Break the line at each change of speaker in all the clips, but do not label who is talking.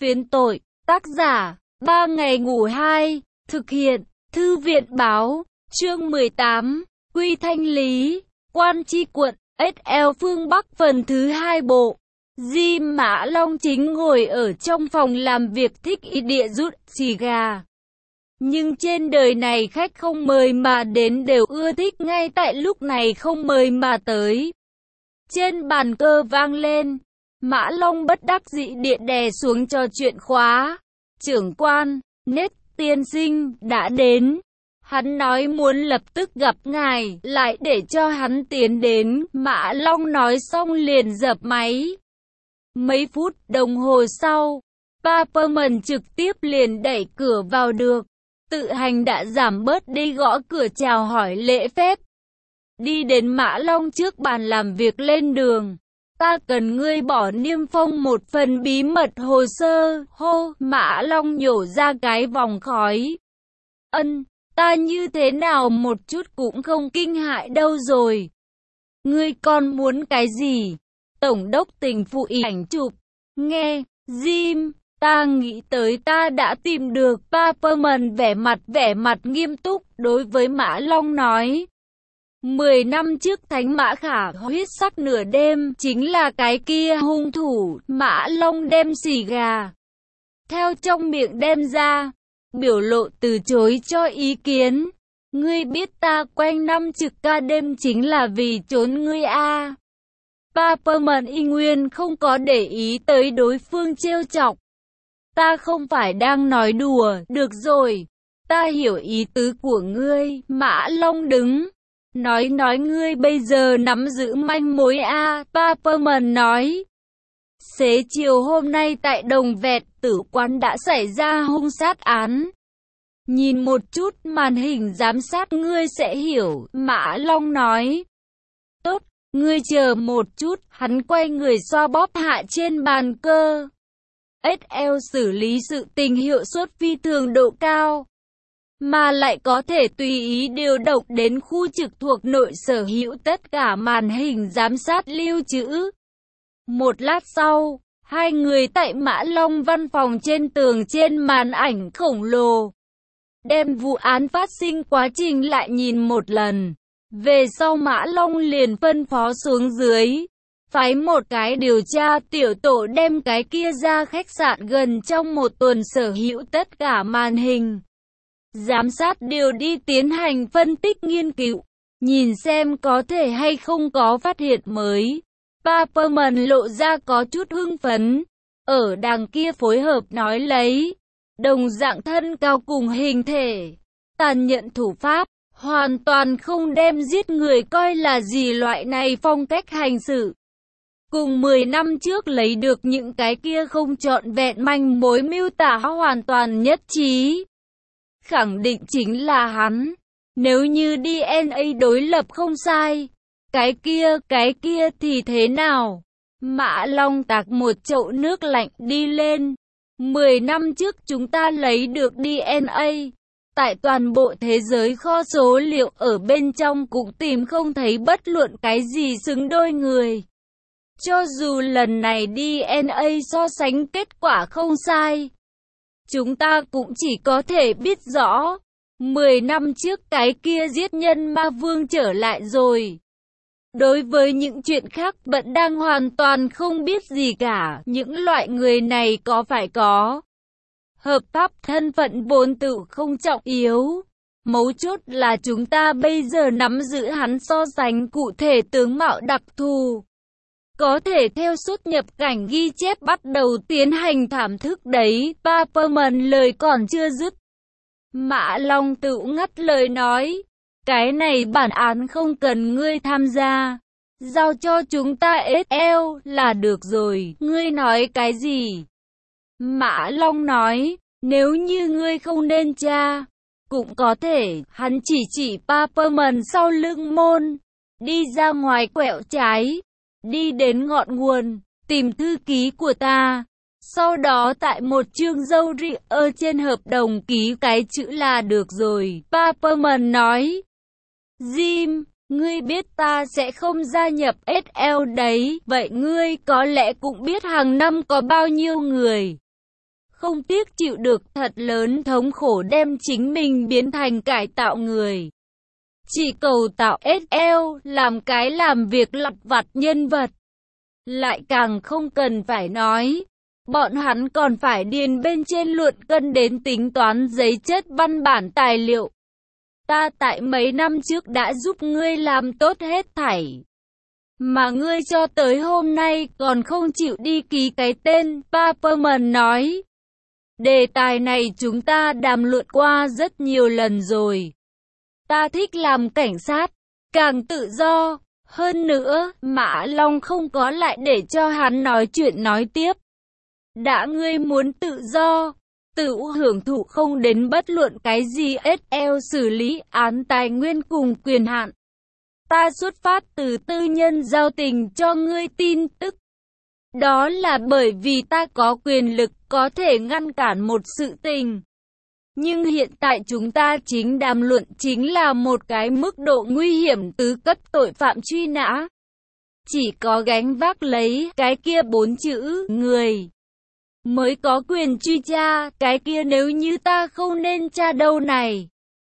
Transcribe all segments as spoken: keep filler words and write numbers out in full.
Phiến tội, tác giả, ba ngày ngủ hai, thực hiện, Thư viện báo, chương mười tám, Quy Thanh Lý, Quan Tri Quận, ét lờ phương Bắc phần thứ hai bộ. Di Mã Long chính ngồi ở trong phòng làm việc thích ý địa rút xì gà. Nhưng trên đời này khách không mời mà đến đều ưa thích ngay tại lúc này không mời mà tới. Trên bàn cờ vang lên, Mã Long bất đắc dĩ điện đè xuống trò chuyện khóa. Trưởng quan, Nết tiên sinh đã đến. Hắn nói muốn lập tức gặp ngài, lại để cho hắn tiến đến. Mã Long nói xong liền dập máy. Mấy phút đồng hồ sau, Paperman trực tiếp liền đẩy cửa vào được. Tự hành đã giảm bớt đi gõ cửa chào hỏi lễ phép. Đi đến Mã Long trước bàn làm việc lên đường. Ta cần ngươi bỏ niêm phong một phần bí mật hồ sơ. Hô, Mã Long nhổ ra cái vòng khói. Ân, ta như thế nào một chút cũng không kinh hại đâu rồi. Ngươi còn muốn cái gì? Tổng đốc tỉnh phụ ảnh chụp. Nghe, Jim, ta nghĩ tới ta đã tìm được. Paperman vẻ mặt vẻ mặt nghiêm túc đối với Mã Long nói. Mười năm trước Thánh Mã Khả huyết sắc nửa đêm chính là cái kia hung thủ. Mã Long đem xì gà theo trong miệng đem ra, biểu lộ từ chối cho ý kiến. Ngươi biết ta quanh năm trực ca đêm chính là vì trốn ngươi a. Paperman y nguyên không có để ý tới đối phương trêu chọc. Ta không phải đang nói đùa, được rồi. Ta hiểu ý tứ của ngươi. Mã Long đứng. Nói nói ngươi bây giờ nắm giữ manh mối a. Paperman nói. Xế chiều hôm nay tại Đồng Vẹt tử quán đã xảy ra hung sát án. Nhìn một chút màn hình giám sát ngươi sẽ hiểu. Mã Long nói. Tốt, ngươi chờ một chút. Hắn quay người xoa bóp hạ trên bàn cơ. ét lờ xử lý sự tình hiệu suất phi thường độ cao, mà lại có thể tùy ý điều động đến khu trực thuộc nội sở hữu tất cả màn hình giám sát lưu trữ. Một lát sau, hai người tại Mã Long văn phòng trên tường trên màn ảnh khổng lồ đem vụ án phát sinh quá trình lại nhìn một lần. Về sau Mã Long liền phân phó xuống dưới, phái một cái điều tra tiểu tổ đem cái kia ra khách sạn gần trong một tuần sở hữu tất cả màn hình giám sát đều đi tiến hành phân tích nghiên cứu, nhìn xem có thể hay không có phát hiện mới. Paperman lộ ra có chút hưng phấn, ở đằng kia phối hợp nói lấy, đồng dạng thân cao cùng hình thể, tàn nhẫn thủ pháp, hoàn toàn không đem giết người coi là gì loại này phong cách hành xử. Cùng mười năm trước lấy được những cái kia không trọn vẹn manh mối miêu tả hoàn toàn nhất trí. Khẳng định chính là hắn. Nếu như đê en a đối lập không sai, cái kia, cái kia thì thế nào? Mã Long tạt một chậu nước lạnh đi lên. Mười năm trước chúng ta lấy được đê en a. Tại toàn bộ thế giới kho số liệu ở bên trong cũng tìm không thấy bất luận cái gì xứng đôi người. Cho dù lần này đê en a so sánh kết quả không sai, chúng ta cũng chỉ có thể biết rõ, mười năm trước cái kia giết nhân ma vương trở lại rồi. Đối với những chuyện khác vẫn đang hoàn toàn không biết gì cả, những loại người này có phải có hợp pháp thân phận vốn tự không trọng yếu. Mấu chốt là chúng ta bây giờ nắm giữ hắn so sánh cụ thể tướng mạo đặc thù. Có thể theo xuất nhập cảnh ghi chép bắt đầu tiến hành thảm thức đấy. Paperman lời còn chưa dứt, Mã Long tự ngắt lời nói. Cái này bản án không cần ngươi tham gia, giao cho chúng ta ét lờ là được rồi. Ngươi nói cái gì? Mã Long nói, nếu như ngươi không nên tra, cũng có thể. Hắn chỉ chỉ Paperman sau lưng môn, đi ra ngoài quẹo trái, đi đến ngọn nguồn, tìm thư ký của ta. Sau đó tại một chương dâu ri ở trên hợp đồng ký cái chữ là được rồi. Paperman nói. Jim, ngươi biết ta sẽ không gia nhập ét lờ đấy. Vậy ngươi có lẽ cũng biết hàng năm có bao nhiêu người không tiếc chịu được thật lớn thống khổ đem chính mình biến thành cải tạo người. Chỉ cầu tạo ét lờ làm cái làm việc lặt vặt nhân vật. Lại càng không cần phải nói. Bọn hắn còn phải điền bên trên luận cân đến tính toán giấy chất văn bản tài liệu. Ta tại mấy năm trước đã giúp ngươi làm tốt hết thảy. Mà ngươi cho tới hôm nay còn không chịu đi ký cái tên, Paperman nói. Đề tài này chúng ta đàm luận qua rất nhiều lần rồi. Ta thích làm cảnh sát, càng tự do. Hơn nữa, Mã Long không có lại để cho hắn nói chuyện nói tiếp. Đã ngươi muốn tự do, tự hưởng thụ không đến bất luận cái gì ét lờ xử lý án tài nguyên cùng quyền hạn. Ta xuất phát từ tư nhân giao tình cho ngươi tin tức. Đó là bởi vì ta có quyền lực có thể ngăn cản một sự tình. Nhưng hiện tại chúng ta chính đàm luận chính là một cái mức độ nguy hiểm tứ cấp tội phạm truy nã. Chỉ có gánh vác lấy cái kia bốn chữ người mới có quyền truy tra, cái kia nếu như ta không nên tra đâu này.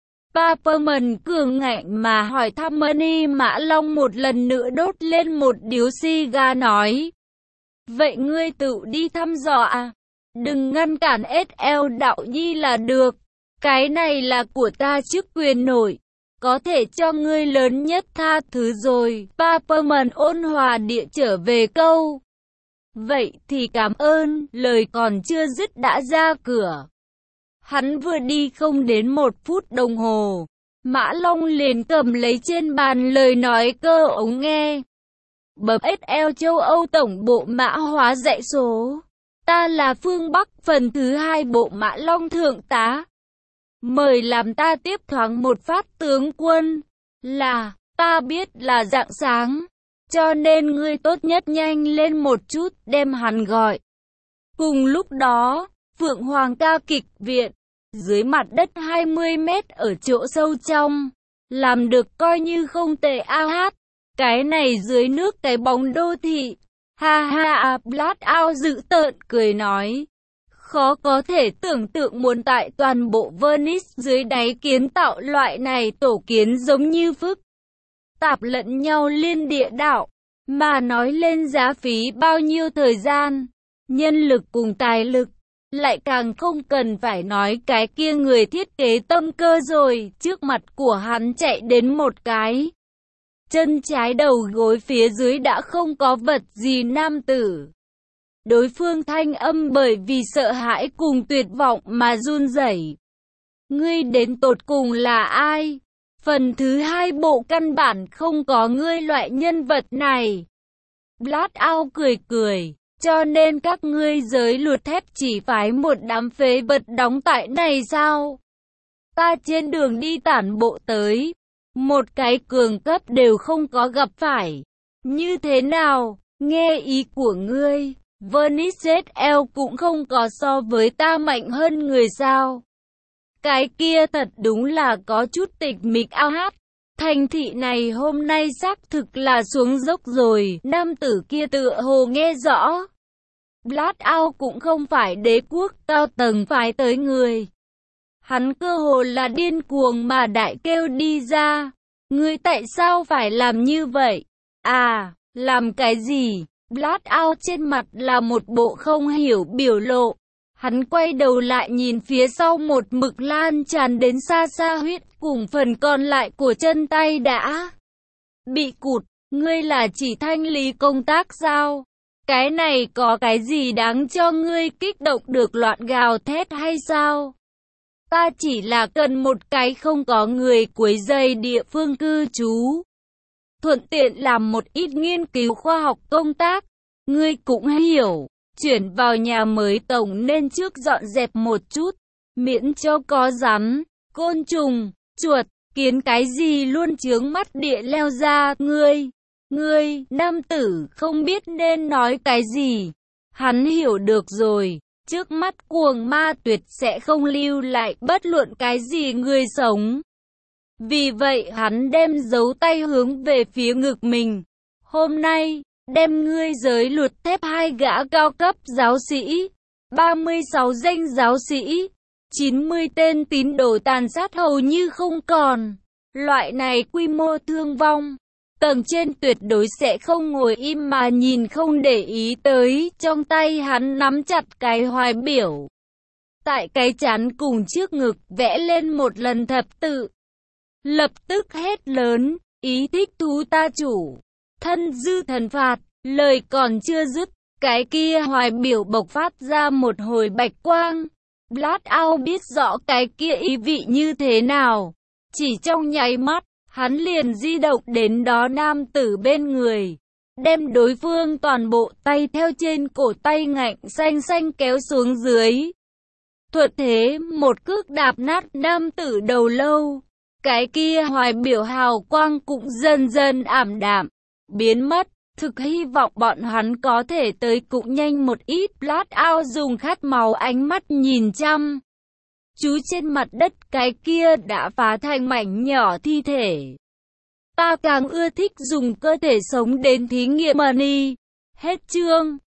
Paperman cường ngạnh mà hỏi thăm Money Mã Long một lần nữa đốt lên một điếu xì ga nói. Vậy ngươi tự đi thăm dò à? Đừng ngăn cản ét lờ đạo nhi là được. Cái này là của ta chức quyền nổi. Có thể cho ngươi lớn nhất tha thứ rồi. Paperman ôn hòa địa trở về câu. Vậy thì cảm ơn, lời còn chưa dứt đã ra cửa. Hắn vừa đi không đến một phút đồng hồ. Mã Long liền cầm lấy trên bàn lời nói cơ ống nghe. Bấm ét lờ châu Âu tổng bộ mã hóa dãy số. Ta là phương Bắc phần thứ hai bộ Mã Long thượng tá. Mời làm ta tiếp thoáng một phát tướng quân. Là, ta biết là rạng sáng. Cho nên ngươi tốt nhất nhanh lên một chút đem hắn gọi. Cùng lúc đó, Phượng Hoàng ca kịch viện, dưới mặt đất hai mươi mét ở chỗ sâu trong. Làm được coi như không tệ a hát. Cái này dưới nước cái bóng đô thị. Ha ha, Blackout dữ tợn cười nói. Khó có thể tưởng tượng muốn tại toàn bộ Venice dưới đáy kiến tạo loại này tổ kiến giống như phức tạp lẫn nhau liên địa đạo. Mà nói lên giá phí bao nhiêu thời gian, nhân lực cùng tài lực. Lại càng không cần phải nói cái kia người thiết kế tâm cơ rồi. Trước mặt của hắn chạy đến một cái. Chân trái đầu gối phía dưới đã không có vật gì nam tử. Đối phương thanh âm bởi vì sợ hãi cùng tuyệt vọng mà run rẩy. Ngươi đến tột cùng là ai? Phần thứ hai bộ căn bản không có ngươi loại nhân vật này. Blackout cười cười. Cho nên các ngươi giới luật thép chỉ phái một đám phế vật đóng tại này sao? Ta trên đường đi tản bộ tới. Một cái cường cấp đều không có gặp phải. Như thế nào? Nghe ý của ngươi. Venice ét lờ cũng không có so với ta mạnh hơn người sao? Cái kia thật đúng là có chút tịch mịch ao hát. Thành thị này hôm nay xác thực là xuống dốc rồi. Nam tử kia tựa hồ nghe rõ. Blackout cũng không phải đế quốc cao tầng phái tới người. Hắn cơ hồ là điên cuồng mà đại kêu đi ra. Ngươi tại sao phải làm như vậy? À, làm cái gì? Blackout trên mặt là một bộ không hiểu biểu lộ. Hắn quay đầu lại nhìn phía sau một mực lan tràn đến xa xa huyết cùng phần còn lại của chân tay đã bị cụt. Ngươi là chỉ thanh lý công tác sao? Cái này có cái gì đáng cho ngươi kích động được loạn gào thét hay sao? Ta chỉ là cần một cái không có người quấy rầy địa phương cư trú. Thuận tiện làm một ít nghiên cứu khoa học công tác. Ngươi cũng hiểu, chuyển vào nhà mới tổng nên trước dọn dẹp một chút, miễn cho có rắn, côn trùng, chuột, kiến cái gì luôn chướng mắt địa leo ra. Ngươi, ngươi, nam tử không biết nên nói cái gì. Hắn hiểu được rồi, trước mắt cuồng ma tuyệt sẽ không lưu lại bất luận cái gì người sống. Vì vậy hắn đem dấu tay hướng về phía ngực mình. Hôm nay, đem ngươi giới luật thép hai gã cao cấp giáo sĩ, ba mươi sáu danh giáo sĩ, chín mươi tên tín đồ tàn sát hầu như không còn. Loại này quy mô thương vong, tầng trên tuyệt đối sẽ không ngồi im mà nhìn không để ý tới. Trong tay hắn nắm chặt cái hoài biểu, tại cái trán cùng trước ngực vẽ lên một lần thập tự. Lập tức hét lớn, ý thích thú ta chủ, thân dư thần phạt. Lời còn chưa dứt, cái kia hoài biểu bộc phát ra một hồi bạch quang. Blackout biết rõ cái kia ý vị như thế nào. Chỉ trong nháy mắt, hắn liền di động đến đó nam tử bên người, đem đối phương toàn bộ tay theo trên cổ tay ngạnh xanh xanh kéo xuống dưới. Thuận thế một cước đạp nát nam tử đầu lâu. Cái kia hoài biểu hào quang cũng dần dần ảm đạm, biến mất. Thực hy vọng bọn hắn có thể tới cũng nhanh một ít. Blackout dùng khát máu ánh mắt nhìn chăm chú trên mặt đất cái kia đã phá thành mảnh nhỏ thi thể. Ta càng ưa thích dùng cơ thể sống đến thí nghiệm money. Hết chương.